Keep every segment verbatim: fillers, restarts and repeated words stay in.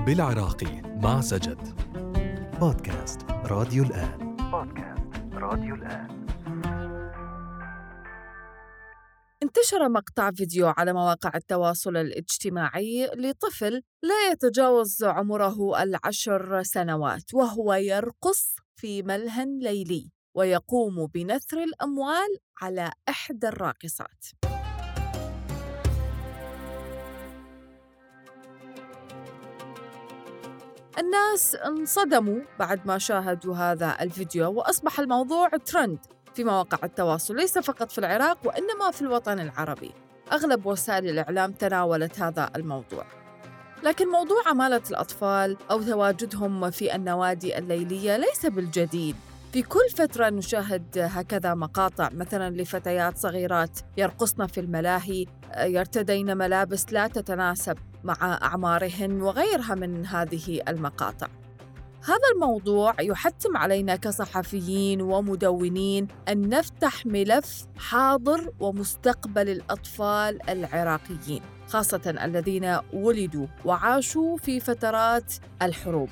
بالعراقي مع سجد. بودكاست راديو الآن. بودكاست راديو الآن. انتشر مقطع فيديو على مواقع التواصل الاجتماعي لطفل لا يتجاوز عمره العشر سنوات وهو يرقص في ملهى ليلي ويقوم بنثر الأموال على إحدى الراقصات. الناس انصدموا بعد ما شاهدوا هذا الفيديو، وأصبح الموضوع ترند في مواقع التواصل ليس فقط في العراق وإنما في الوطن العربي. أغلب وسائل الإعلام تناولت هذا الموضوع، لكن موضوع عمالة الأطفال أو تواجدهم في النوادي الليلية ليس بالجديد. في كل فترة نشاهد هكذا مقاطع، مثلا لفتيات صغيرات يرقصن في الملاهي، يرتدين ملابس لا تتناسب مع أعمارهن وغيرها من هذه المقاطع. هذا الموضوع يحتم علينا كصحفيين ومدونين أن نفتح ملف حاضر ومستقبل الأطفال العراقيين، خاصة الذين ولدوا وعاشوا في فترات الحروب.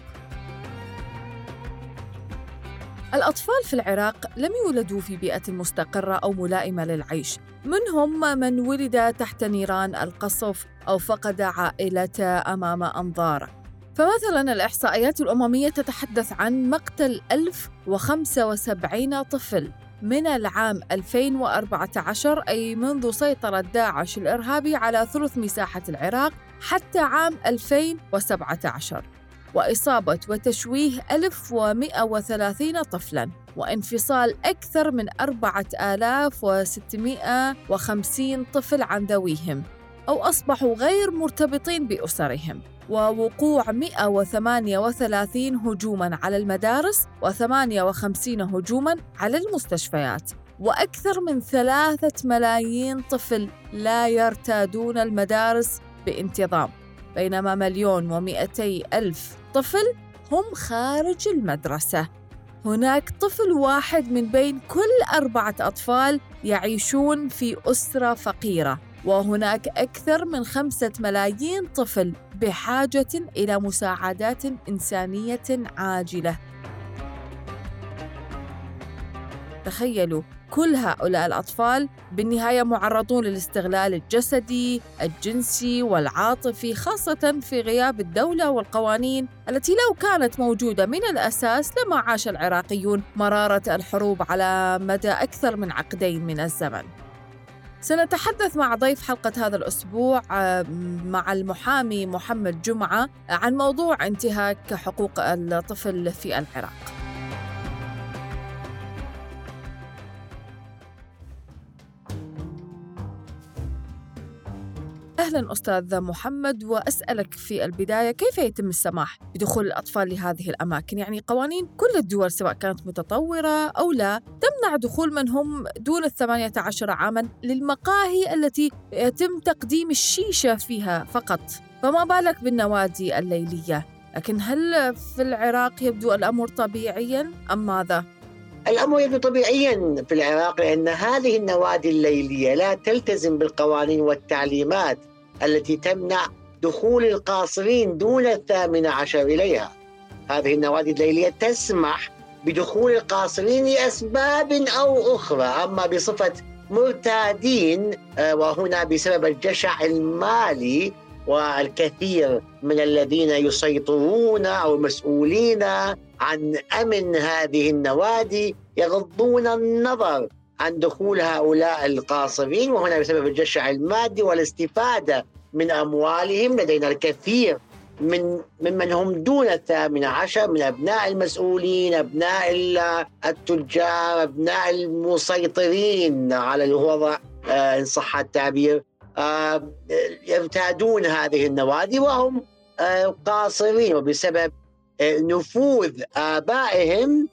الأطفال في العراق لم يولدوا في بيئة مستقرة أو ملائمة للعيش، منهم من ولد تحت نيران القصف أو فقد عائلته أمام أنظاره. فمثلا الإحصائيات الأممية تتحدث عن مقتل ألف وخمسة وسبعين طفل من العام ألفين وأربعة عشر، أي منذ سيطرة داعش الإرهابي على ثلث مساحة العراق، حتى عام ألفين وسبعة عشر، وإصابة وتشويه ألف ومئة وثلاثين طفلاً، وانفصال أكثر من أربعة آلاف وستمئة وخمسين طفل عن ذويهم أو أصبحوا غير مرتبطين بأسرهم، ووقوع مئة وثمانية وثلاثين هجوماً على المدارس وثمانية وخمسين هجوماً على المستشفيات، وأكثر من ثلاثة ملايين طفل لا يرتادون المدارس بانتظام، بينما مليون ومئتي ألف طفل هم خارج المدرسة. هناك طفل واحد من بين كل أربعة أطفال يعيشون في أسرة فقيرة، وهناك أكثر من خمسة ملايين طفل بحاجة إلى مساعدات إنسانية عاجلة. تخيلوا، كل هؤلاء الأطفال بالنهاية معرضون للاستغلال الجسدي، الجنسي والعاطفي، خاصة في غياب الدولة والقوانين التي لو كانت موجودة من الأساس لما عاش العراقيون مرارة الحروب على مدى أكثر من عقدين من الزمن. سنتحدث مع ضيف حلقة هذا الأسبوع مع المحامي محمد جمعة عن موضوع انتهاك حقوق الطفل في العراق. أهلاً أستاذ محمد، وأسألك في البداية كيف يتم السماح بدخول الأطفال لهذه الأماكن؟ يعني قوانين كل الدول سواء كانت متطورة أو لا تمنع دخول من هم دون الثمانية عشر عاماً للمقاهي التي يتم تقديم الشيشة فيها فقط، فما بالك بالنوادي الليلية. لكن هل في العراق يبدو الأمر طبيعياً أم ماذا؟ الأمر يبدو طبيعياً في العراق، لأن هذه النوادي الليلية لا تلتزم بالقوانين والتعليمات التي تمنع دخول القاصرين دون الثامن عشر إليها. هذه النوادي الليلية تسمح بدخول القاصرين لأسباب أو أخرى، أما بصفة مرتادين وهنا بسبب الجشع المالي والكثير من الذين يسيطرون أو مسؤولين عن أمن هذه النوادي يغضون النظر عن دخول هؤلاء القاصرين، وهنا بسبب الجشع المادي والاستفادة من أموالهم. لدينا الكثير من ممن هم دون الثامن عشر من أبناء المسؤولين، أبناء التجار، أبناء المسيطرين على الوضع إن صح التعبير، يرتادون هذه النوادي وهم قاصرين، وبسبب نفوذ آبائهم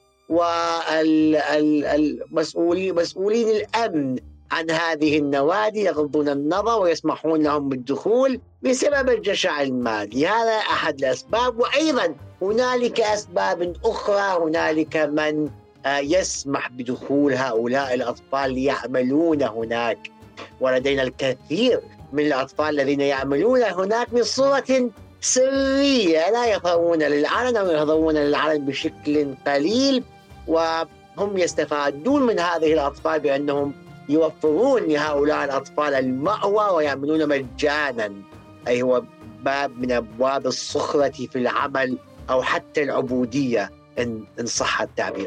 والمسؤولين مسؤولين الأمن عن هذه النوادي يغضون النظر ويسمحون لهم بالدخول بسبب الجشع المالي. هذا أحد الأسباب، وأيضا هنالك أسباب أخرى. هنالك من يسمح بدخول هؤلاء الأطفال ليعملون هناك، ولدينا الكثير من الأطفال الذين يعملون هناك بصورة سرية، لا يظهرون للعلن أو يظهرون للعلن بشكل قليل، وهم يستفادون من هذه الأطفال بأنهم يوفرون لهؤلاء الأطفال المأوى ويعملون مجانا، أي هو باب من أبواب الصخرة في العمل أو حتى العبودية إن إن صح التعبير.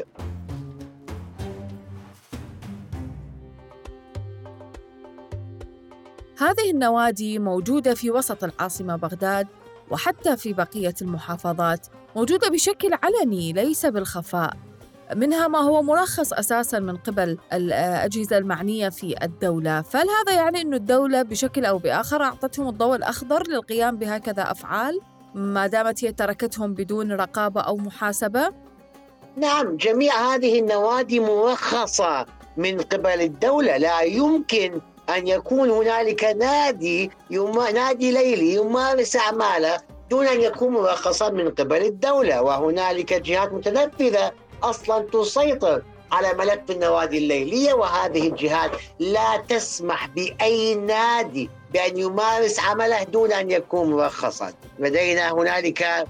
هذه النوادي موجودة في وسط العاصمة بغداد وحتى في بقية المحافظات، موجودة بشكل علني ليس بالخفاء، منها ما هو مرخص أساساً من قبل الأجهزة المعنية في الدولة. فهل هذا يعني أن الدولة بشكل أو بآخر أعطتهم الضوء الأخضر للقيام بهكذا أفعال ما دامت هي تركتهم بدون رقابة أو محاسبة؟ نعم، جميع هذه النوادي مرخصة من قبل الدولة. لا يمكن أن يكون هنالك نادي يم... نادي ليلي يمارس أعماله دون أن يكون مرخصا من قبل الدولة، وهنالك جهات متنفذة أصلا تسيطر على ملف النوادي الليلية، وهذه الجهات لا تسمح بأي نادي بأن يمارس عمله دون أن يكون مرخصا. لدينا هنالك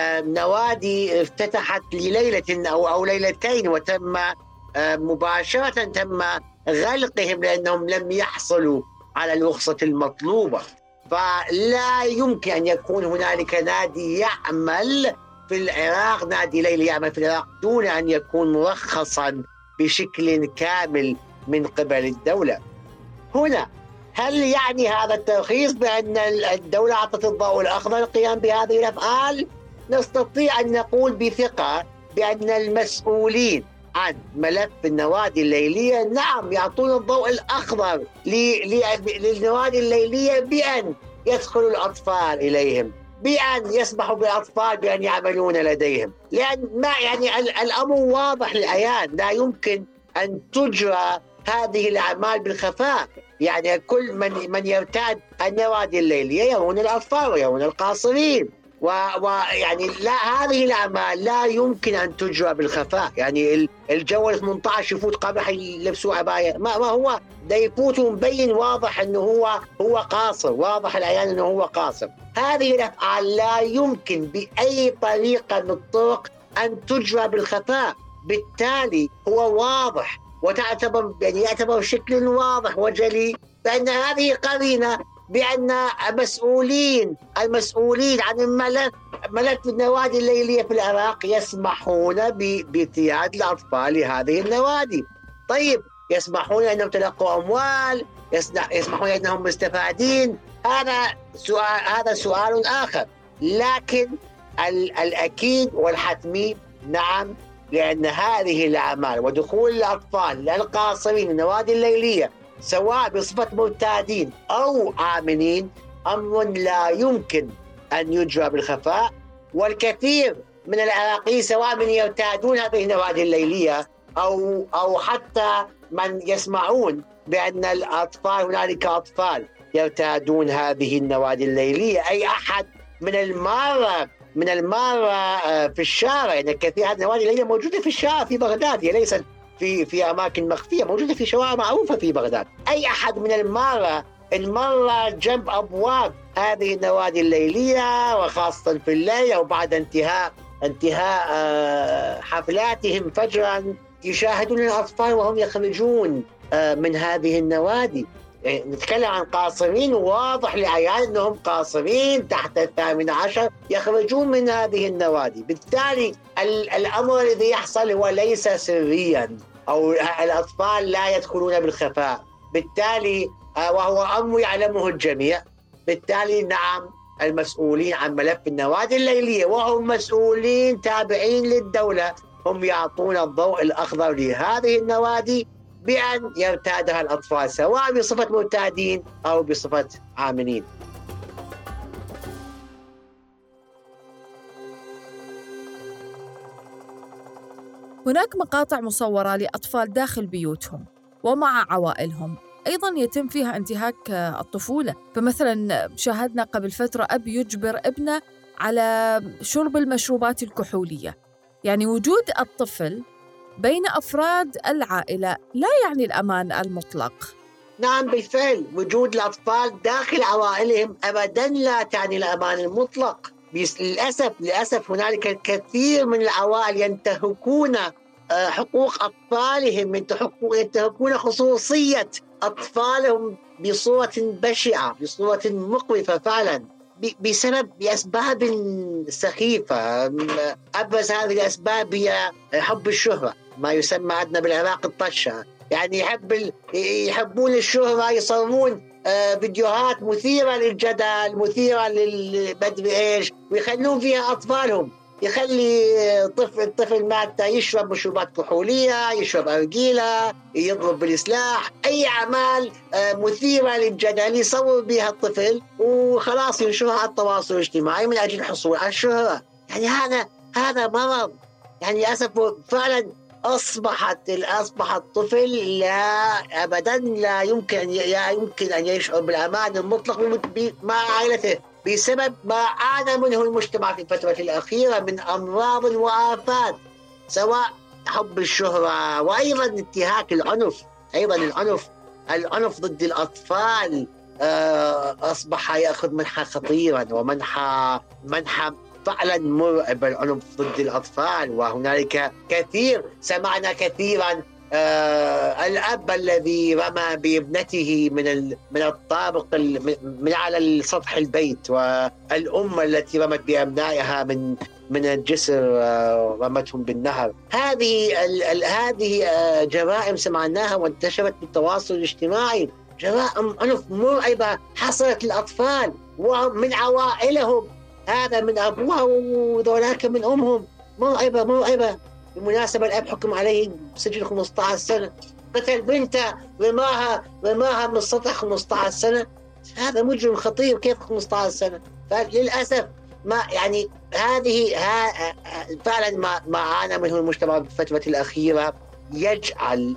نوادي افتتحت لليلة أو أو ليلتين وتم مباشرة تم غلقهم لأنهم لم يحصلوا على الرخصة المطلوبة. فلا يمكن أن يكون هنالك نادي يعمل في العراق، نادي ليلي يعمل في العراق دون أن يكون مرخصا بشكل كامل من قبل الدولة. هنا هل يعني هذا الترخيص بأن الدولة أعطت الضوء الأخضر للقيام بهذه الأفعال؟ نستطيع أن نقول بثقة بأن المسؤولين عن ملف النوادي الليلية نعم يعطون الضوء الأخضر للنوادي الليلية بأن يدخلوا الأطفال إليهم، بأن يسمحوا بالأطفال بأن يعملون لديهم، لأن ما يعني الأمر واضح للعيان، لا يمكن أن تجرى هذه الأعمال بالخفاء. يعني كل من من يرتاد النوادي الليلية يرون الأطفال ويرون القاصرين، ويعني لا، هذه الأعمال لا يمكن أن تجرى بالخفاء. يعني الجو ثمانية عشر يفوت قبل يلبسوا عباية، ما, ما هو ده يفوت مبين واضح أنه هو هو قاصر، واضح العيان أنه هو قاصر. هذه الأفعال لا يمكن بأي طريقة من الطرق أن تجرى بالخفاء، بالتالي هو واضح وتعتبر يعني يعتبر بشكل واضح وجلي بأن هذه قرينة بأن المسؤولين المسؤولين عن الملف ملف النوادي الليلية في العراق يسمحون بارتياد الأطفال لهذه النوادي. طيب، يسمحون أنهم تلقوا أموال، يسمحون أنهم مستفادين، هذا سؤال هذا سؤال آخر. لكن الأكيد والحتمي نعم، لأن هذه الأعمال ودخول الأطفال القاصرين النوادي الليلية سواء بصفة مرتادين أو آمنين أمر لا يمكن أن يجرى بالخفاء. والكثير من العراقيين سواء من يرتادون هذه النوادي الليلية أو أو حتى من يسمعون بأن الأطفال هنالك أطفال يرتادون هذه النوادي الليلية، أي أحد من المارة من المارة في الشارع. يعني كثير هذه النوادي الليلية موجودة في الشارع في بغداد، هي ليست في في أماكن مخفية، موجودة في شوارع معروفة في بغداد. أي أحد من المارة المرة جنب أبواب هذه النوادي الليلية وخاصة في الليل أو بعد انتهاء انتهاء حفلاتهم فجرا يشاهدون الأطفال وهم يخرجون من هذه النوادي. نتكلم عن قاصرين واضح لعيان أنهم قاصرين تحت الثامن عشر يخرجون من هذه النوادي. بالتالي الأمر الذي يحصل هو ليس سريا أو الأطفال لا يدخلون بالخفاء، بالتالي وهو أمر يعلمه الجميع. بالتالي نعم، المسؤولين عن ملف النوادي الليلية وهم مسؤولين تابعين للدولة هم يعطون الضوء الأخضر لهذه النوادي بأن يرتادها الأطفال سواء بصفة مرتادين أو بصفة آمنين. هناك مقاطع مصورة لأطفال داخل بيوتهم ومع عوائلهم أيضاً يتم فيها انتهاك الطفولة. فمثلاً شاهدنا قبل فترة أب يجبر ابنه على شرب المشروبات الكحولية. يعني وجود الطفل بين أفراد العائلة لا يعني الأمان المطلق، نعم بالفعل وجود الأطفال داخل عوائلهم أبدا لا تعني الأمان المطلق. للأسف للأسف هنالك الكثير من العوائل ينتهكون حقوق أطفالهم، ينتهكون خصوصية أطفالهم بصورة بشعة، بصورة مقرفة فعلا، بسبب بأسباب سخيفة. أبرز هذه الأسباب هي حب الشهرة، ما يسمى عندنا بالعراق الطشة، يعني يحب ال... يحبون الشهرة، يصورون آه فيديوهات مثيرة للجدل، مثيرة للمدري إيش، ويخلون فيها أطفالهم. يخلي طفل الطفل مالته يشرب مشروبات كحولية، يشرب أرجيلة، يضرب بالسلاح، أي أعمال آه مثيرة للجدل يصور بها الطفل وخلاص ينشرها على التواصل الاجتماعي من أجل الحصول على الشهرة. يعني هذا هذا مرض، يعني للأسف فعلا أصبحت أصبح الطفل لا أبدا لا يمكن لا يمكن أن يشعر بالأمان المطلق مع عائلته بسبب ما عانى منه المجتمع في الفترة الأخيرة من أمراض وآفات، سواء حب الشهرة وأيضا انتهاك العنف. أيضا العنف العنف ضد الأطفال أصبح يأخذ منحى خطيرا ومنحى منحى فعلا مرعب، العنف ضد الأطفال. وهنالك كثير سمعنا كثيرا آه الأب الذي رمى بابنته من من الطابق من على سطح البيت، والأم التي رمت بأبنائها من من الجسر آه رمتهم بالنهر. هذه ال ال هذه آه جرائم سمعناها وانتشرت بالتواصل الاجتماعي، جرائم عنف مرعبة حصلت للأطفال ومن عوائلهم، هذا من أبوها وذولاك من أمهم، مرعبة مرعبة. بالمناسبة الأب حكم عليه بسجن خمسة عشر سنة، قتل بنته رماها رماها من السطح خمسة عشر سنة، هذا مجرم خطير، كيف خمسة عشر سنة؟ فللأسف ما يعني هذه ها فعلا ما ما عانى منه المجتمع بالفترة الأخيرة يجعل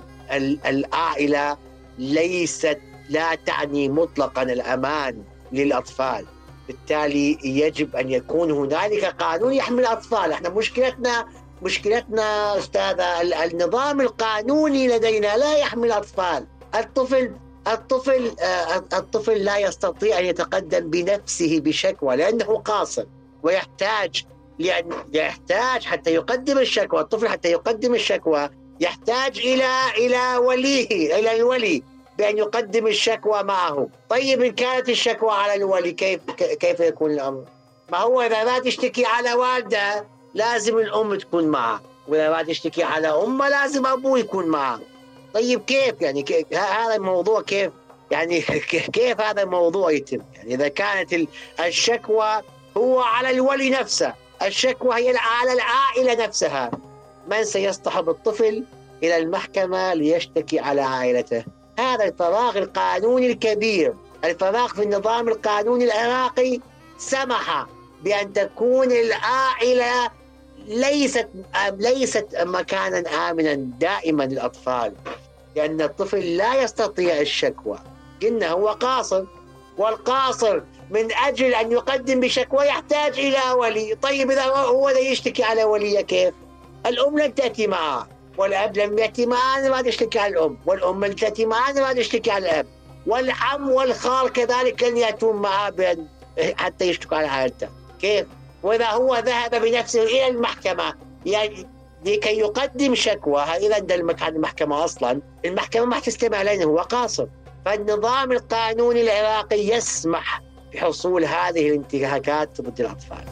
العائلة ليست لا تعني مطلقا الأمان للأطفال. بالتالي يجب أن يكون هنالك قانون يحمي الأطفال. احنا مشكلتنا مشكلتنا أستاذة النظام القانوني لدينا لا يحمي الأطفال. الطفل الطفل الطفل لا يستطيع أن يتقدم بنفسه بشكوى لأنه قاصر، ويحتاج لأن يحتاج حتى يقدم الشكوى. الطفل حتى يقدم الشكوى يحتاج إلى إلى وليه إلى الولي بأن يقدم الشكوى معه. طيب إن كانت الشكوى على الولي كيف كيف يكون الأمر؟ ما هو إذا ما تشتكي على والده لازم الأم تكون معه، وإذا ما تشتكي على أمه لازم أبوه يكون معه. طيب كيف يعني كيف هذا الموضوع كيف يعني كيف هذا الموضوع يتم؟ يعني إذا كانت الشكوى هو على الولي نفسه، الشكوى هي على العائلة نفسها، من سيصطحب الطفل إلى المحكمة ليشتكي على عائلته؟ هذا الفراغ القانوني الكبير، الفراغ في النظام القانوني العراقي سمح بأن تكون العائلة ليست ليست مكانا آمنا دائما للأطفال، لأن الطفل لا يستطيع الشكوى. قلنا هو قاصر، والقاصر من أجل أن يقدم بشكوى يحتاج إلى ولي. طيب إذا هو ذا يشتكي على وليه كيف؟ الأم لن تأتي معه، والأب لم يأتي معه ما تشتكي على الأم، والأم لن تأتي معه ما تشتكي على الأب، والعم والخال كذلك لن يأتون معه حتى يشتكوا على عائلته. كيف؟ وإذا هو ذهب بنفسه إلى المحكمة يعني لكي يقدم شكوى، إذا ده المكان المحكمة أصلا، المحكمة ما تستمع لأنه هو قاصر. فالنظام القانوني العراقي يسمح بحصول هذه الانتهاكات ضد الأطفال.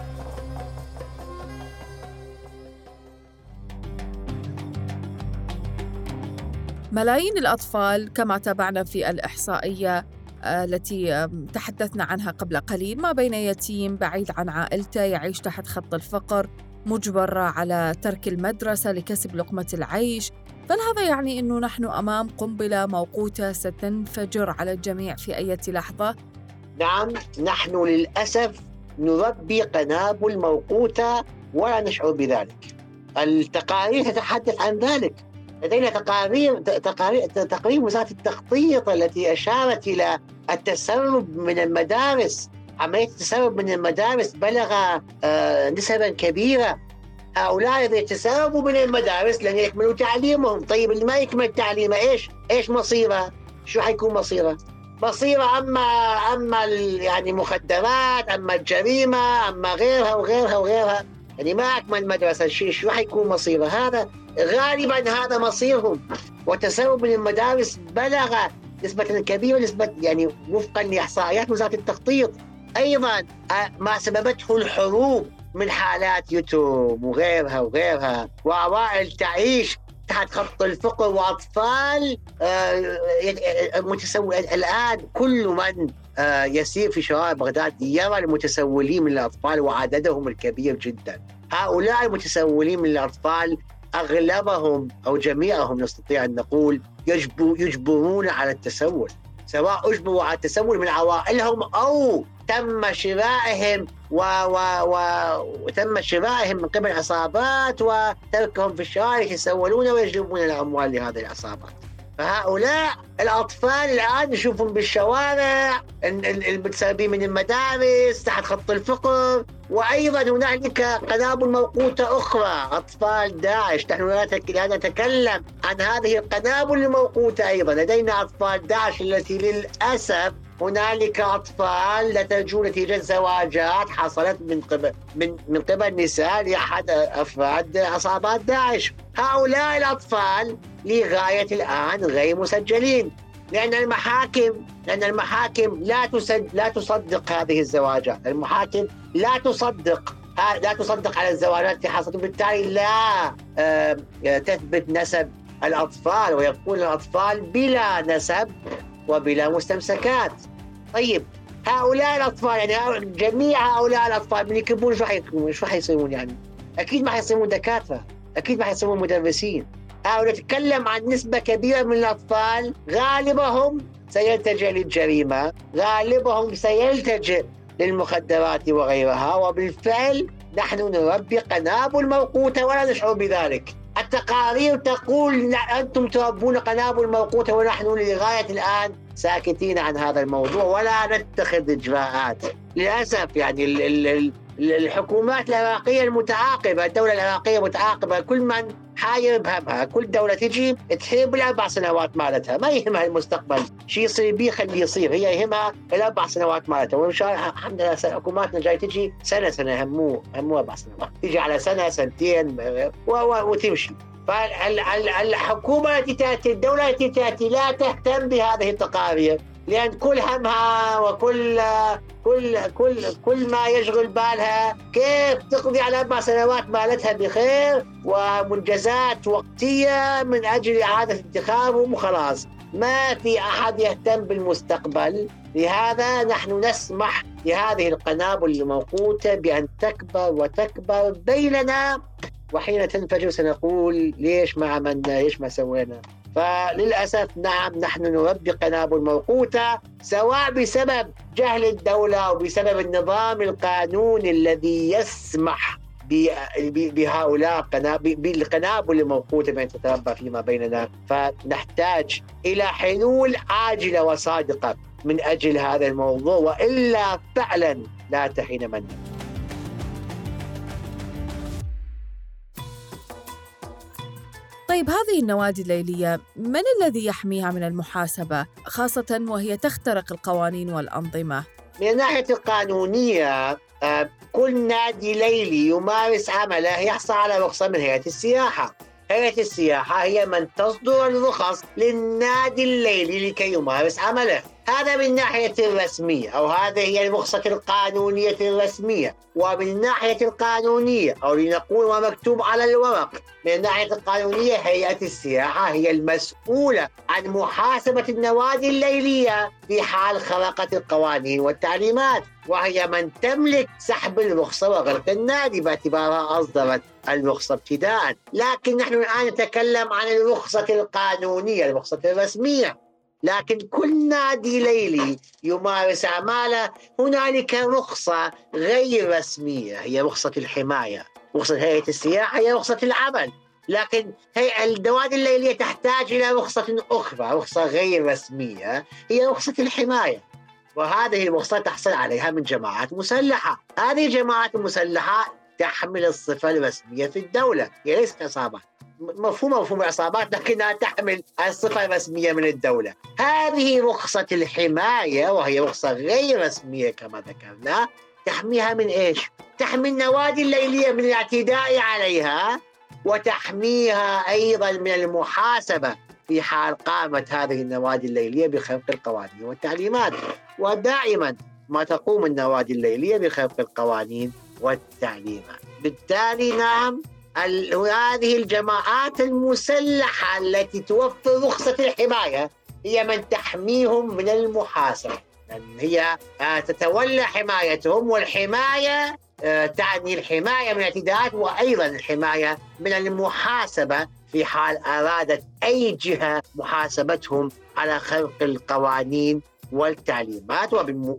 ملايين الأطفال كما تابعنا في الإحصائية التي تحدثنا عنها قبل قليل، ما بين يتيم بعيد عن عائلته يعيش تحت خط الفقر، مجبر على ترك المدرسة لكسب لقمة العيش. فهذا يعني أنه نحن أمام قنبلة موقوتة ستنفجر على الجميع في أي لحظة. نعم، نحن للأسف نربي قنابل موقوتة ولا نشعر بذلك. التقارير تتحدث عن ذلك، لدينا تقارير تقارير تقرير وزارة التخطيط التي أشارت إلى التسرب من المدارس. عملية التسرب من المدارس بلغ آه نسبا كبيرة. هؤلاء إذا يتسربوا من المدارس لن يكملوا تعليمهم. طيب اللي ما يكمل تعليمه إيش إيش مصيره؟ شو حيكون مصيره؟ مصيره أما أما يعني مخدرات، أما الجريمة، أما غيرها وغيرها وغيرها. يعني ما أكمل مدرسة شيء، شو حيكون مصيره؟ هذا غالبا هذا مصيرهم. وتسرب من المدارس بلغ نسبة كبيرة، نسبة يعني وفقا لإحصائيات وزارة التخطيط. أيضا ما سببته الحروب من حالات يتم وغيرها وغيرها، وعوائل تعيش تحت خط الفقر، وأطفال متسول. الآن كل من يسير في شوارع بغداد يرى المتسولين من الأطفال وعددهم الكبير جدا. هؤلاء المتسولين من الأطفال أغلبهم أو جميعهم نستطيع أن نقول يجبرون على التسول، سواء أجبروا على التسول من عوائلهم أو تم شرائهم و... و... و... وتم شرائهم من قبل عصابات وتركهم في الشوارع يتسولون ويجلبون الأموال لهذه العصابات. فهؤلاء الأطفال الآن نشوفهم بالشوارع المتسربين من المدارس تحت خط الفقر. وأيضا هنالك قنابل موقوتة أخرى، أطفال داعش. نحن لا نتكلم عن هذه القنابل الموقوتة. أيضا لدينا أطفال داعش التي للأسف هنالك أطفال نتجوا نتيجة زواجات حصلت من قبل من من قبل نساء لأحد أفراد عصابات داعش. هؤلاء الأطفال لغاية الآن غير مسجلين، لأن المحاكم لأن المحاكم لا تصدق لا تصدق هذه الزواجات. المحاكم لا تصدق لا تصدق على الزواجات التي حصلت، وبالتالي لا تثبت نسب الأطفال، ويبقون الأطفال بلا نسب وبلا مستمسكات. طيب هؤلاء الأطفال يعني جميع هؤلاء الأطفال من يكبرون شو حيكونون؟ شو حيصيرون؟ يعني أكيد ما حيصيرون دكاترة، أكيد ما حيصيرون مدرسين. هؤلاء نتكلم عن نسبة كبيرة من الأطفال غالبهم سيلتجئ للجريمة، غالبهم سيلتجئ للمخدرات وغيرها. وبالفعل نحن نربي قنابل موقوتة ولا نشعر بذلك. التقارير تقول أنتم تربون قنابل موقوتة، ونحن لغاية الآن ساكتين عن هذا الموضوع ولا نتخذ إجراءات. للأسف يعني الحكومات العراقية المتعاقبة، الدولة العراقية متعاقبة، كل من حاير بهمها. كل دولة تجي تحيب الأربع سنوات مالتها، ما يهمها المستقبل شيء يصير بيه خليه يصير، هي يهمها الأربع سنوات مالتها. وإن شاء الله الحمد لله حكوماتنا جاي تجي سنة سنة، همو همو أربع سنوات، تيجي على سنة سنتين وتمشي. فالحكومة التي تأتي، الدولة التي تأتي لا تهتم بهذه التقارير، لأن كل همها وكل كل كل كل ما يشغل بالها كيف تقضي على أربع سنوات مالتها بخير ومنجزات وقتية من أجل إعادة انتخابهم وخلاص. ما في أحد يهتم بالمستقبل. لهذا نحن نسمح لهذه القنابل الموقوتة بأن تكبر وتكبر بيننا، وحين تنفجر سنقول ليش ما عملنا، ليش ما سوينا. فللأسف نعم نحن نربي قنابل موقوتة، سواء بسبب جهل الدولة أو بسبب النظام القانوني الذي يسمح بهؤلاء بالقنابل الموقوتة بأن تتربى فيما بيننا. فنحتاج إلى حلول عاجلة وصادقة من أجل هذا الموضوع، وإلا فعلا لا تحين منا. طيب هذه النوادي الليلية من الذي يحميها من المحاسبة، خاصة وهي تخترق القوانين والأنظمة؟ من الناحية القانونية كل نادي ليلي يمارس عمله يحصل على رخصة من هيئة السياحة. هيئة السياحة هي من تصدر الرخص للنادي الليلي لكي يمارس عمله. هذا من ناحية الرسمية، أو هذه هي الرخصة القانونية الرسمية. ومن الناحية القانونية، أو لنقول ومكتوب على الورق، من الناحية القانونية هيئة السياحة هي المسؤولة عن محاسبة النوادي الليلية في حال خرقت القوانين والتعليمات، وهي من تملك سحب الرخصة وغلق النادي باعتبارها أصدرت الرخصة ابتداء. لكن نحن الآن نتكلم عن الرخصة القانونية، الرخصة الرسمية. لكن كل نادي ليلي يمارس أعماله. هنالك رخصة غير رسمية هي رخصة الحماية، رخصة هيئة السياحة هي رخصة العمل. لكن هي النوادي الليلية تحتاج إلى رخصة أخرى، رخصة غير رسمية هي رخصة الحماية، وهذه الرخصة تحصل عليها من جماعات مسلحة. هذه الجماعات المسلحة تحمل الصفة الرسمية في الدولة. هي ليست عصابات، مفهوم مفهوم العصابات، لكنها تحمل الصفة الرسمية من الدولة. هذه رخصة الحماية، وهي رخصة غير رسمية كما ذكرنا، تحميها من إيش؟ تحمي النوادي الليلية من الاعتداء عليها، وتحميها أيضا من المحاسبة في حال قامت هذه النوادي الليلية بخرق القوانين والتعليمات. ودائما ما تقوم النوادي الليلية بخرق القوانين والتعليمات. بالتالي نعم، هذه الجماعات المسلحة التي توفر رخصة الحماية هي من تحميهم من المحاسبة، يعني هي تتولى حمايتهم، والحماية تعني الحماية من الاعتداءات، وأيضا الحماية من المحاسبة في حال أرادت أي جهة محاسبتهم على خرق القوانين والتعليمات.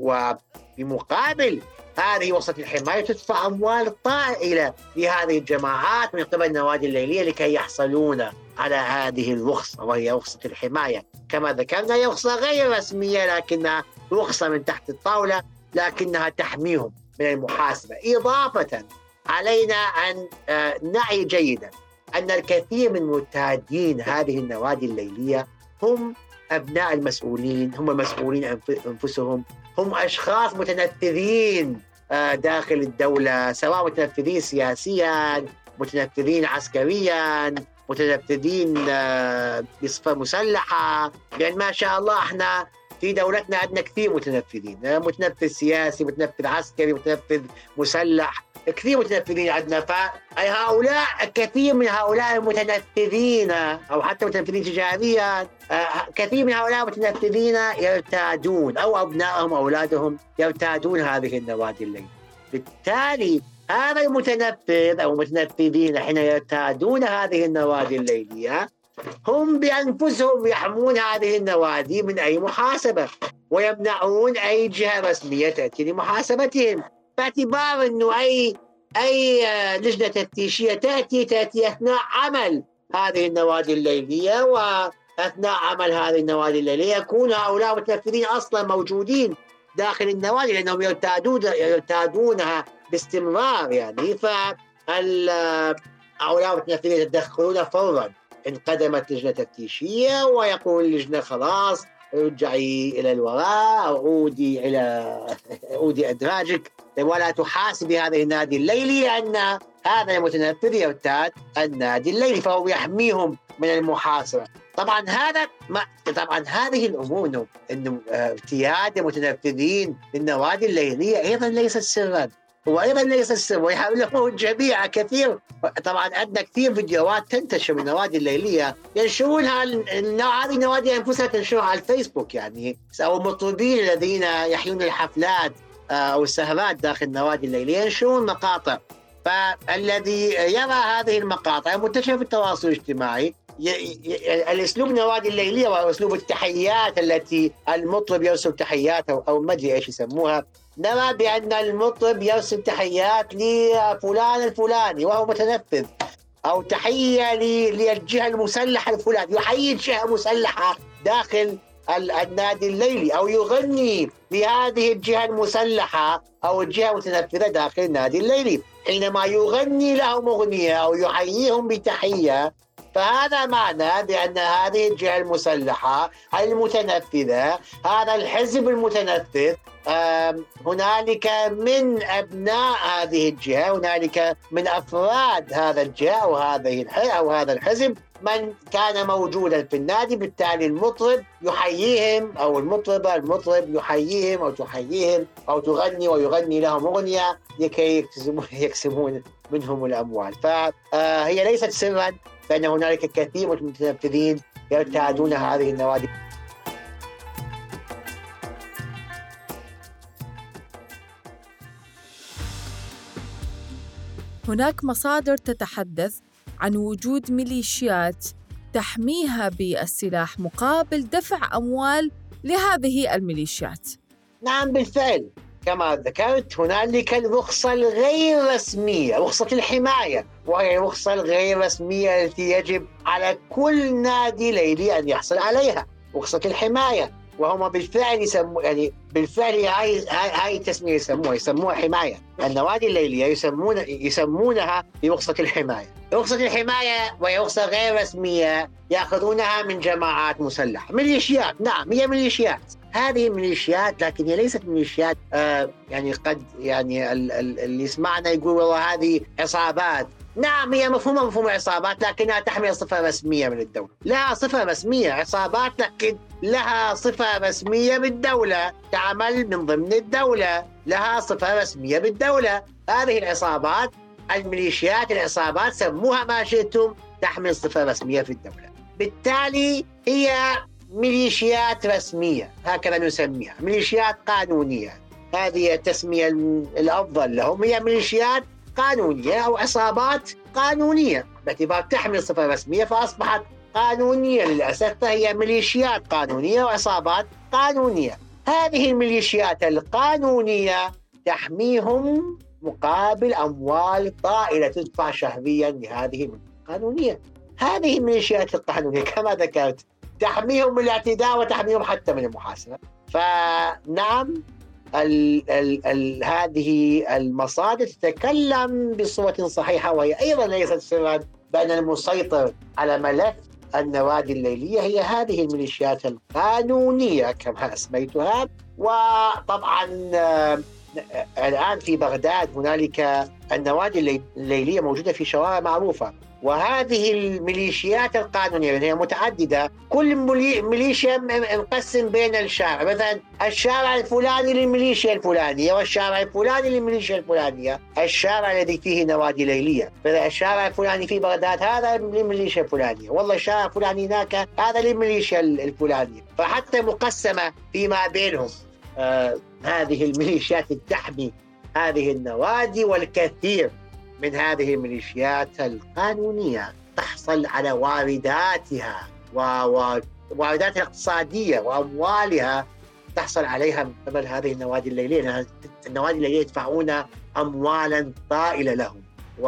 وبمقابل هذه وسط الحماية تدفع أموال طائلة لهذه الجماعات من قبل النوادي الليلية لكي يحصلون على هذه الرخصة، وهي رخصة الحماية. كما ذكرنا هي رخصة غير رسمية، لكنها رخصة من تحت الطاولة، لكنها تحميهم من المحاسبة. إضافة علينا أن نعي جيدا أن الكثير من متهدين هذه النوادي الليلية هم أبناء المسؤولين، هم المسؤولين أنفسهم، هم أشخاص متنفذين داخل الدولة، سواء متنفذين سياسيا، متنفذين عسكريا، متنفذين بصفة مسلحة. لأن ما شاء الله احنا في دولتنا عندنا كثير متنفذين، متنفذ سياسي، متنفذ عسكري، متنفذ مسلح، كثير متنفذين عندنا. فهؤلاء كثير من هؤلاء المتنفذين أو حتى متنفذين تجاريا، كثير من هؤلاء المتنفذين يرتادون، أو أبنائهم أولادهم يرتادون هذه النوادي الليلية. بالتالي هذا المتنفذ أو المتنفذين حين يرتادون هذه النوادي الليلية هم بأنفسهم يحمون هذه النوادي من أي محاسبة، ويمنعون أي جهة رسمية تأتي لمحاسبتهم، باعتبار أنه أي أي لجنة تفتيشية تأتي تأتي أثناء عمل هذه النوادي الليلية، وأثناء عمل هذه النوادي الليلية يكون هؤلاء المتنفذين أصلا موجودين داخل النوادي، لأنهم يرتادون يرتادونها باستمرار. يعني فهؤلاء المتنفذين يتدخلون فورا إن قدمت لجنة تفتيشية، ويقول اللجنة خلاص ارجعي إلى الوراء، أو عودي إلى عودي أدراجك ولا تحاسبي هذه النادي الليلي، لأن هذا المتنفذ يرتاد النادي الليلي، فهو يحميهم من المحاسبة. طبعا هذا ما طبعا هذه الأمور إنه ارتياد المتنفذين للنوادي الليلية أيضا ليست سرا، هو أيضا ليس السر، ويحاوله الجميع كثير. طبعا عندنا كثير فيديوهات تنتشر من النوادي الليلية ينشرونها، هذه النوادي أنفسها تنشرها على الفيسبوك، يعني أو المطربين الذين يحيون الحفلات أو السهرات داخل النوادي الليلية ينشرون مقاطع. فالذي يرى هذه المقاطع منتشرة في التواصل الاجتماعي، الأسلوب النوادي الليلية وأسلوب التحيات التي المطرب يرسل تحيات أو ما أدري إيش يسموها، نرى بأن المطرب يرسل تحيات لفلان الفلاني وهو متنفذ، أو تحية للجهة المسلحة الفلانية، يحيي جهة مسلحة داخل النادي الليلي، أو يغني لهذه الجهة المسلحة أو الجهة المتنفذة داخل النادي الليلي. حينما يغني لهم أغنية أو يحييهم بتحية، فهذا معنى بأن هذه الجهة المسلحة المتنفذة، هذا الحزب المتنفذ، هنالك من أبناء هذه الجهة، هنالك من أفراد هذا الجهة أو هذه أو هذا الحزب من كان موجودا في النادي. بالتالي المطرب يحييهم، أو المطربة المطرب يحييهم أو تحييهم أو تغني ويغني لهم أغنية لكي يكسبون منهم الأموال. فهي ليست سرا، فإن هنالك كثير من المتنفذين يرتادون هذه النوادي. هناك مصادر تتحدث عن وجود ميليشيات تحميها بالسلاح مقابل دفع أموال لهذه الميليشيات. نعم بالفعل، كما ذكرت هنالك الرخصة الغير رسمية، رخصة الحماية، وهي الرخصة الغير رسمية التي يجب على كل نادي ليلي أن يحصل عليها، رخصة الحماية. وهم بالفعل يسموا يعني بالفعل هاي هاي هاي التسمية يسموها يسموها حماية. النوادي الليلية يسمون يسمونها برخصة الحماية. رخصة الحماية وهي رخصة غير رسمية يأخذونها من جماعات مسلحة، ميليشيات. نعم هي ميليشيات، هذه ميليشيات، لكن هي ليست ميليشيات آه يعني قد يعني ال ال اللي يسمعنا يقول والله هذه عصابات. نعم هي مفهومة مفهوم عصابات، لكنها تحمل صفة رسمية من الدولة. لها صفة رسمية عصابات، لكن لها صفة رسمية بالدولة، تعمل من ضمن الدولة، لها صفة رسمية بالدولة. هذه العصابات الميليشيات العصابات سموها ما شئتم، تحمل صفة رسمية في الدولة، بالتالي هي ميليشيات رسمية، هكذا نسميها ميليشيات قانونية. هذه التسمية الأفضل لهم، هي ميليشيات قانونية أو عصابات قانونية باعتبار تحمل صفة رسمية فأصبحت قانونية للأسف، فهي ميليشيات قانونية وعصابات قانونية. هذه الميليشيات القانونية تحميهم مقابل أموال طائلة تدفع شهريا لهذه القانونية. هذه الميليشيات القانونية كما ذكرت تحميهم من الاعتداء وتحميهم حتى من المحاسبة. فنعم ال ال ال هذه المصادر تتكلم بصورة صحيحة، وهي أيضا ليست سرا بأن المسيطر على ملف النوادي الليلية هي هذه الميليشيات القانونية كما أسميتها. وطبعا الآن في بغداد هنالك النوادي الليلية موجودة في شوارع معروفة، وهذه الميليشيات القانونية هي متعددة، كل ميليشيا مقسم بين الشارع، مثلا الشارع الفلاني للميليشيا الفلانية والشارع الفلاني للميليشيا الفلانية، الشارع الذي فيه نوادي ليلية، مثلا الشارع الفلاني في بغداد هذا للميليشيا الفلانية، والله الشارع الفلاني هناك هذا للميليشيا الفلانية، فحتى مقسمة فيما بينهم. آه هذه الميليشيات تحمي هذه النوادي، والكثير من هذه الميليشيات القانونية تحصل على وارداتها ووارداتها الاقتصادية وأموالها تحصل عليها من قبل هذه النوادي الليلية. النوادي الليلية يدفعون أموالا طائلة لهم،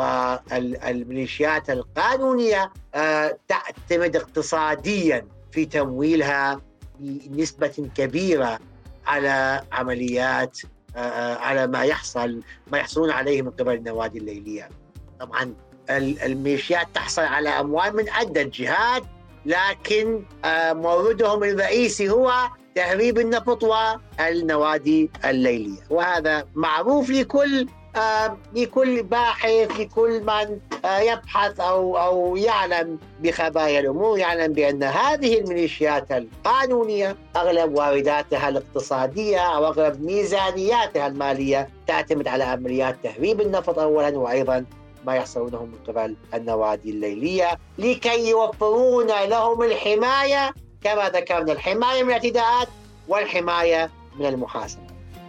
والميليشيات القانونية تعتمد اقتصاديا في تمويلها بنسبة كبيرة على عمليات على ما يحصل ما يحصلون عليه من قبل النوادي الليلية. طبعا الميليشيات تحصل على أموال من عدة جهات، لكن موردهم الرئيسي هو تهريب النفط والنوادي الليلية، وهذا معروف لكل لكل باحث، لكل من يبحث أو أو يعلم بخبايا الأمور، يعلم بأن هذه الميليشيات القانونية أغلب وارداتها الاقتصادية أو أغلب ميزانياتها المالية تعتمد على عمليات تهريب النفط أولا، وأيضا ما يحصلونه من قبل النوادي الليلية لكي يوفرون لهم الحماية، كما ذكرنا الحماية من الاعتداءات والحماية من المحاسبة.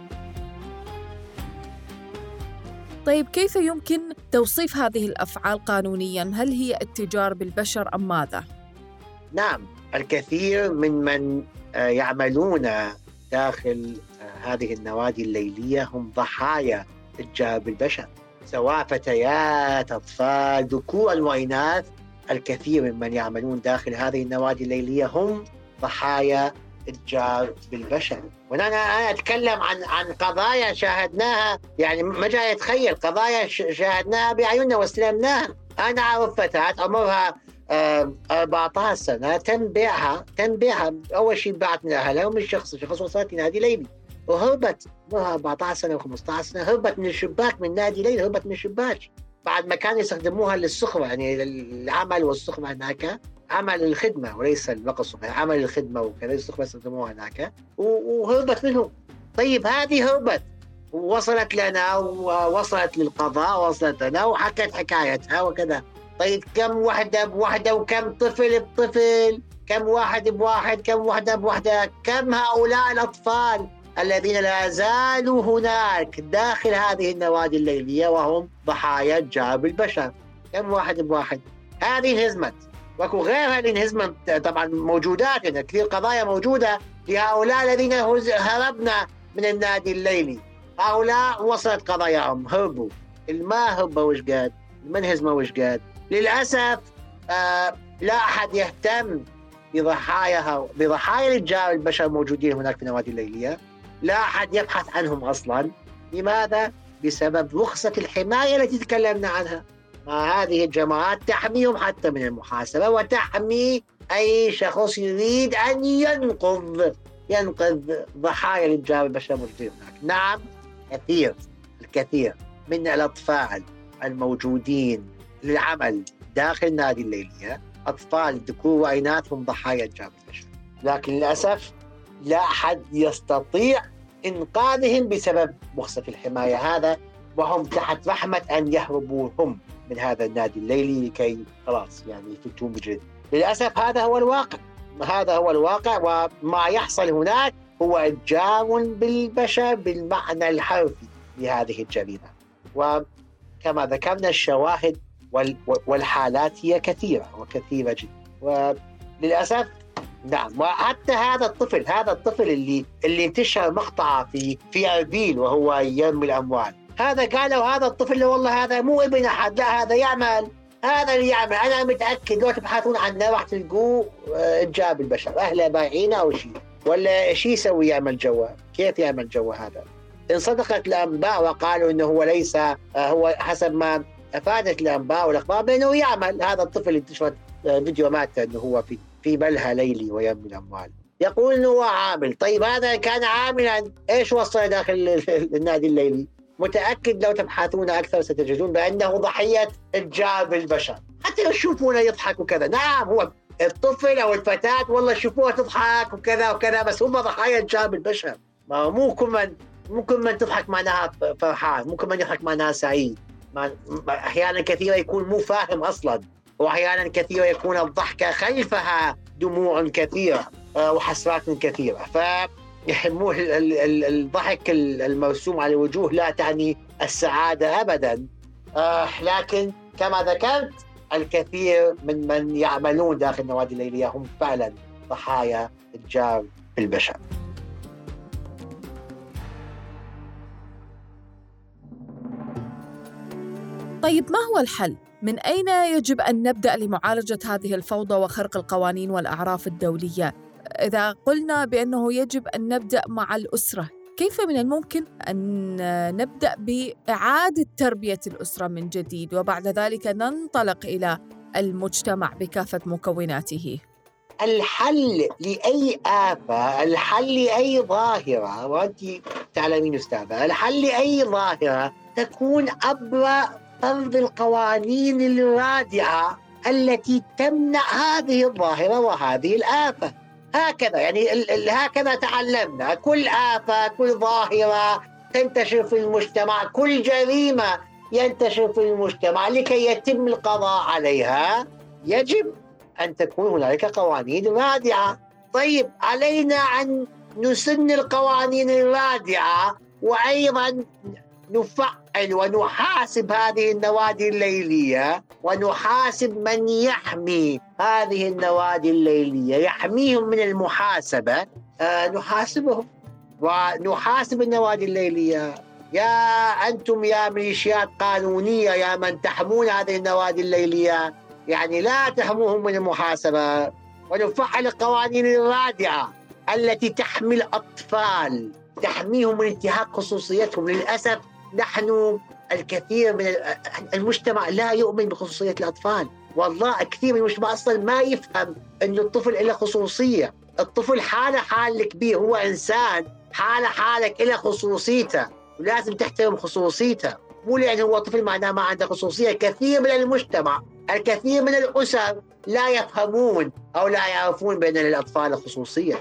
طيب كيف يمكن توصيف هذه الأفعال قانونياً؟ هل هي اتجار بالبشر أم ماذا؟ نعم، الكثير من من يعملون داخل هذه النوادي الليلية هم ضحايا اتجار بالبشر، سواء فتيات، أطفال، ذكور وإناث. الكثير من من يعملون داخل هذه النوادي الليلية هم ضحايا اتجار بالبشر. وانا انا اتكلم عن عن قضايا شاهدناها، يعني ما جاي اتخيل قضايا شاهدناها باعيننا واستلمناها. انا اعرف فتاة عمرها أربعة عشر سنة تم بيعها تم بيعها اول شيء باعت من اهلها ومن شخص شخص وصلت لنادي ليلي، وهربت عمرها أربعة عشر سنة و15 سنة، هربت من الشباك من نادي ليلي، هربت من الشباك بعد ما كانوا يستخدموها للسخرة، يعني العمل والسخرة هناك، عمل الخدمة وليس الرقص، عمل الخدمة وكذا السخرة يستخدموها هناك، وهربت منهم. طيب هذه هربت ووصلت لنا ووصلت للقضاء ووصلت لنا وحكت حكايتها وكذا. طيب كم وحدة بوحدة وكم طفل بطفل، كم واحد بواحد، كم وحدة بوحدة، كم هؤلاء الأطفال الذين لا زالوا هناك داخل هذه النوادي الليلية وهم ضحايا اتجار بالبشر، كم واحد بواحد. هذه انهزمت، وكو غيرها اللي انهزمت طبعا موجودات، يعني كثير قضايا موجودة لهؤلاء الذين هربنا من النادي الليلي. هؤلاء وصلت قضاياهم، هربوا، الما هربوا وش قاد، المنهزمة وش قاد. للأسف آه لا أحد يهتم بضحاياها بضحايا الإتجار البشر موجودين هناك في النوادي الليلية، لا أحد يبحث عنهم أصلا. لماذا؟ بسبب رخصة الحماية التي تكلمنا عنها. ما هذه الجماعات تحميهم حتى من المحاسبة، وتحمي أي شخص يريد أن ينقذ ينقذ ضحايا الإتجار البشر موجودين هناك. نعم، كثير الكثير من الأطفال الموجودين للعمل داخل النادي الليلية أطفال ذكور وإناث هم ضحايا إتجار البشر، لكن للأسف لا أحد يستطيع إنقاذهم بسبب رخصة الحماية هذا، وهم تحت رحمة أن يهربوا هم من هذا النادي الليلي لكي خلاص يعني يفتون بجد. للأسف هذا هو الواقع، هذا هو الواقع. وما يحصل هناك هو إتجار بالبشر بالمعنى الحرفي لهذه الجريمة. وكما ذكرنا الشواهد والحالات هي كثيرة وكثيرة جدا، وللأسف نعم. وحتى هذا الطفل هذا الطفل اللي اللي انتشر مقطعه في في أربيل وهو يرمي الأموال، هذا قالوا هذا الطفل والله هذا مو ابن أحد، لا هذا يعمل هذا اللي يعمل. أنا متأكد لو تبحثون عنه راح تلقوه إتجار بالبشر، أهله بايعينه أو شيء، ولا شيء يسوي يعمل جوا. كيف يعمل جوا هذا؟ إن صدقت الأنباء وقالوا إنه هو ليس هو حسب ما أفادت الأنباء والأخبار بأنه يعمل، هذا الطفل انتشرت فيديو مات إنه هو في في بلها ليلي ويرمي الأموال، يقول إنه هو عامل. طيب هذا كان عاملا إيش وصل داخل النادي الليلي؟ متأكد لو تبحثون أكثر ستجدون بأنه ضحية إتجار بالبشر. حتى لو تشوفونه يضحك وكذا، نعم هو الطفل أو الفتاة والله شوفوها تضحك وكذا وكذا، بس هم ضحايا إتجار بالبشر. ما مو كل من ممكن من تضحك معناها فرحان، ممكن من يضحك معناها سعيد. أحيانا كثيرة يكون مو فاهم أصلا، وأحيانا كثيرة يكون الضحكة خلفها دموع كثيرة وحسرات كثيرة. فالضحك المرسوم على الوجوه لا تعني السعادة أبدا. لكن كما ذكرت الكثير من من يعملون داخل النوادي الليلية هم فعلا ضحايا إتجار بالبشر. طيب ما هو الحل؟ من أين يجب أن نبدأ لمعالجة هذه الفوضى وخرق القوانين والأعراف الدولية؟ إذا قلنا بأنه يجب أن نبدأ مع الأسرة، كيف من الممكن أن نبدأ بإعادة تربية الأسرة من جديد وبعد ذلك ننطلق إلى المجتمع بكافة مكوناته؟ الحل لأي آفة، الحل لأي ظاهرة، وأنت تعلمين أستاذة، الحل لأي ظاهرة تكون عبر فرض القوانين الرادعة التي تمنع هذه الظاهرة وهذه الآفة. هكذا يعني هكذا تعلمنا. كل آفة، كل ظاهرة تنتشر في المجتمع، كل جريمة ينتشر في المجتمع، لكي يتم القضاء عليها يجب أن تكون هنالك قوانين رادعة. طيب علينا أن نسن القوانين الرادعة وأيضا نفعل ونحاسب هذه النوادي الليلية، ونحاسب من يحمي هذه النوادي الليلية، يحميهم من المحاسبة. آه نحاسبهم ونحاسب النوادي الليلية. يا أنتم يا ميليشيات قانونية يا من تحمون هذه النوادي الليلية، يعني لا تحموهم من المحاسبة. ونفعل القوانين الرادعة التي تحمي الأطفال، تحميهم من انتهاك خصوصيتهم. للأسف نحن الكثير من المجتمع لا يؤمن بخصوصية الأطفال. والله كثير من المجتمع أصلا ما يفهم أن الطفل له خصوصية. الطفل حاله حال الكبير، هو إنسان حاله حالك له خصوصيته، ولازم تحترم خصوصيته. مو لأنه هو طفل معناه ما عنده خصوصية. كثير من المجتمع، الكثير من الأسر لا يفهمون أو لا يعرفون بأن للأطفال خصوصية.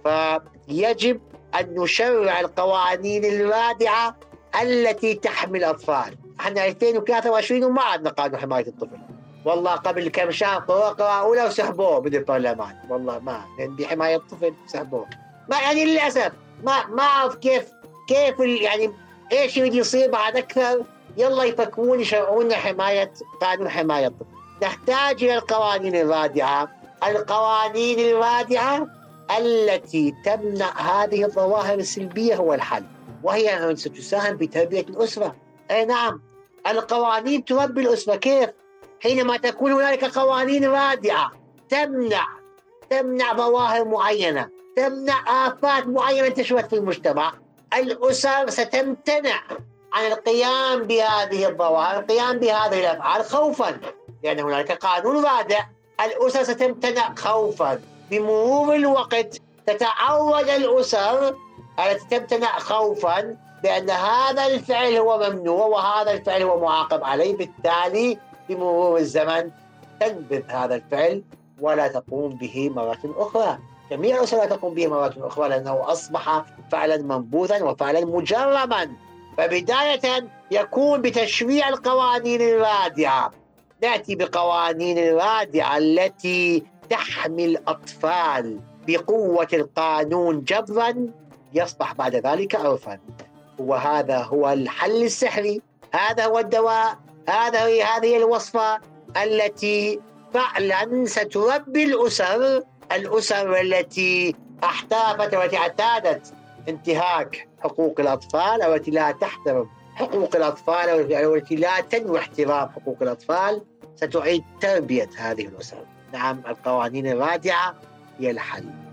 فيجب أن نشرع القوانين الرادعة التي تحمي الأطفال. احنا ألفين وثلاثة وعشرين وما عندنا قانون حماية الطفل. والله قبل كم شهر قراءة أولى وسحبوه من البرلمان. والله ما عندي حماية الطفل، سحبوه. ما يعني للأسف ما ما أعرف كيف كيف يعني إيش يريد يصير بعد أكثر. يلا يفكرون يشرعون حماية قانون حماية الطفل. نحتاج إلى القوانين الرادعة، القوانين الرادعة التي تمنع هذه الظواهر السلبية هو الحل، وهي أن ستساهم بتربية الأسرة. أي نعم، القوانين تربي الأسرة. كيف؟ حينما تكون هنالك قوانين رادعة تمنع تمنع ظواهر معينة، تمنع آفات معينة انتشرت في المجتمع، الأسر ستمتنع عن القيام بهذه الظواهر، القيام بهذه الأفعال خوفاً، لأن هناك قانون رادع. الأسر ستمتنع خوفاً. بمرور الوقت تتعود الأسر التي تمتنع خوفاً بأن هذا الفعل هو ممنوع وهذا الفعل هو معاقب عليه، بالتالي بمرور الزمن تنبذ هذا الفعل ولا تقوم به مرة أخرى. جميع الأسر لا تقوم به مرة أخرى لأنه أصبح فعلا منبوذا وفعلا مجرما. فبداية يكون بتشريع القوانين الرادعة، نأتي بقوانين الرادعة التي تحمي الأطفال بقوة القانون جبرا، يصبح بعد ذلك عرفا. وهذا هو الحل السحري، هذا هو الدواء، هذا هي هذه الوصفة التي فعلا ستربي الأسر الأسر التي احتافت والتي اعتادت انتهاك حقوق الأطفال، أو التي لا تحترم حقوق الأطفال، أو التي لا تنوي احترام حقوق الأطفال، ستعيد تربية هذه الأسر. نعم، القوانين الرادعة هي الحل.